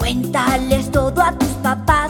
Cuéntales todo a tus papás.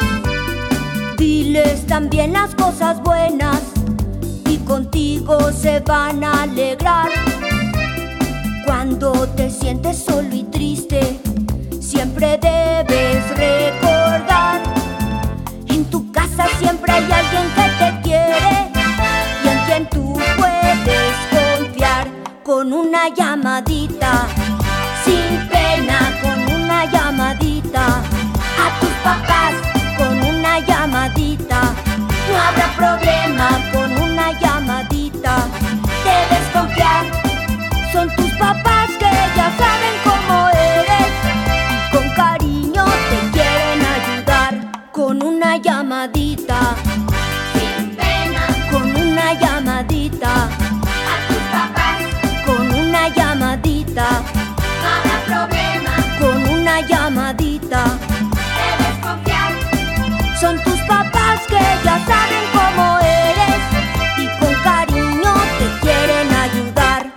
Diles también las cosas buenas y contigo se van a alegrar. Cuando te sientes solo y triste, siempre debes recordar: en tu casa siempre hay alguien que te quiere y en quien tú puedes confiar. Con una llamadita, sin pena, con una llamadita a tus papás, con una llamadita no habrá problema. Con una llamadita debes confiar. Son tus papás que ya saben cómo eres y con cariño te quieren ayudar. Con una llamadita, sin pena, con una llamadita a tus papás, con una llamadita, no habrá problema, con una llamadita. debes confiar. Son tus papás que ya saben cómo eres y con cariño te quieren ayudar.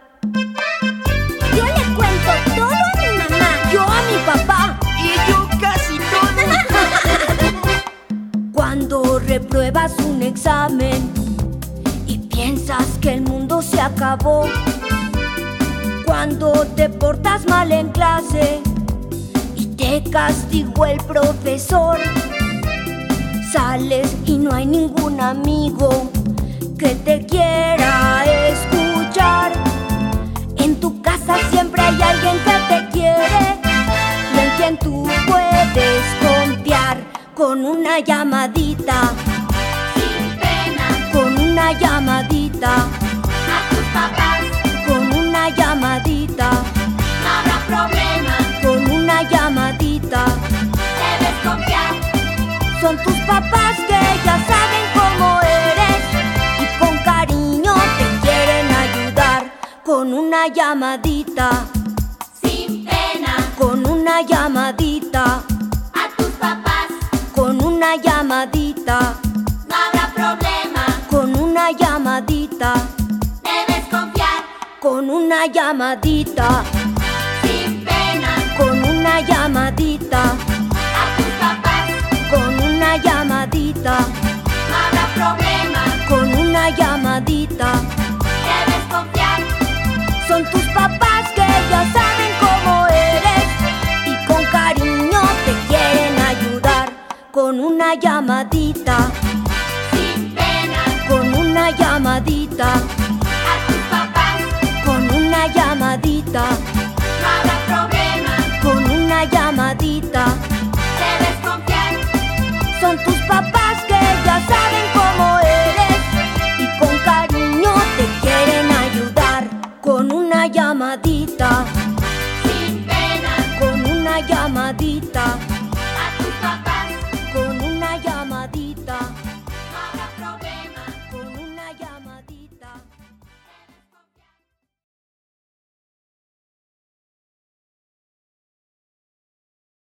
Yo le cuento todo a mi mamá, yo a mi papá Y yo casi todo. Cuando repruebas un examen y piensas que el mundo se acabó, cuando te portas mal en clase y te castigó el profesor, sales y no hay ningún amigo que te quiera escuchar. En tu casa siempre hay alguien que te quiere y en quien tú puedes confiar. Con una llamadita, Sin pena, con una llamadita, a tus papás, con una llamadita, no habrá problema, con una llamadita. debes confiar. Son tus papás que ya saben cómo eres y con cariño te quieren ayudar. Con una llamadita, Sin pena, con una llamadita, a tus papás, con una llamadita, no habrá problema, con una llamadita, debes confiar. con una llamadita, Sin pena, con una llamadita, a tus papás, con una llamadita, no habrá problema, con una llamadita. debes confiar. Son tus papás que ya saben cómo eres y con cariño te quieren ayudar. Con una llamadita, Sin pena, con una llamadita, a tus papás, con una llamadita, no habrá problema, con una llamadita. debes confiar. Son tus papás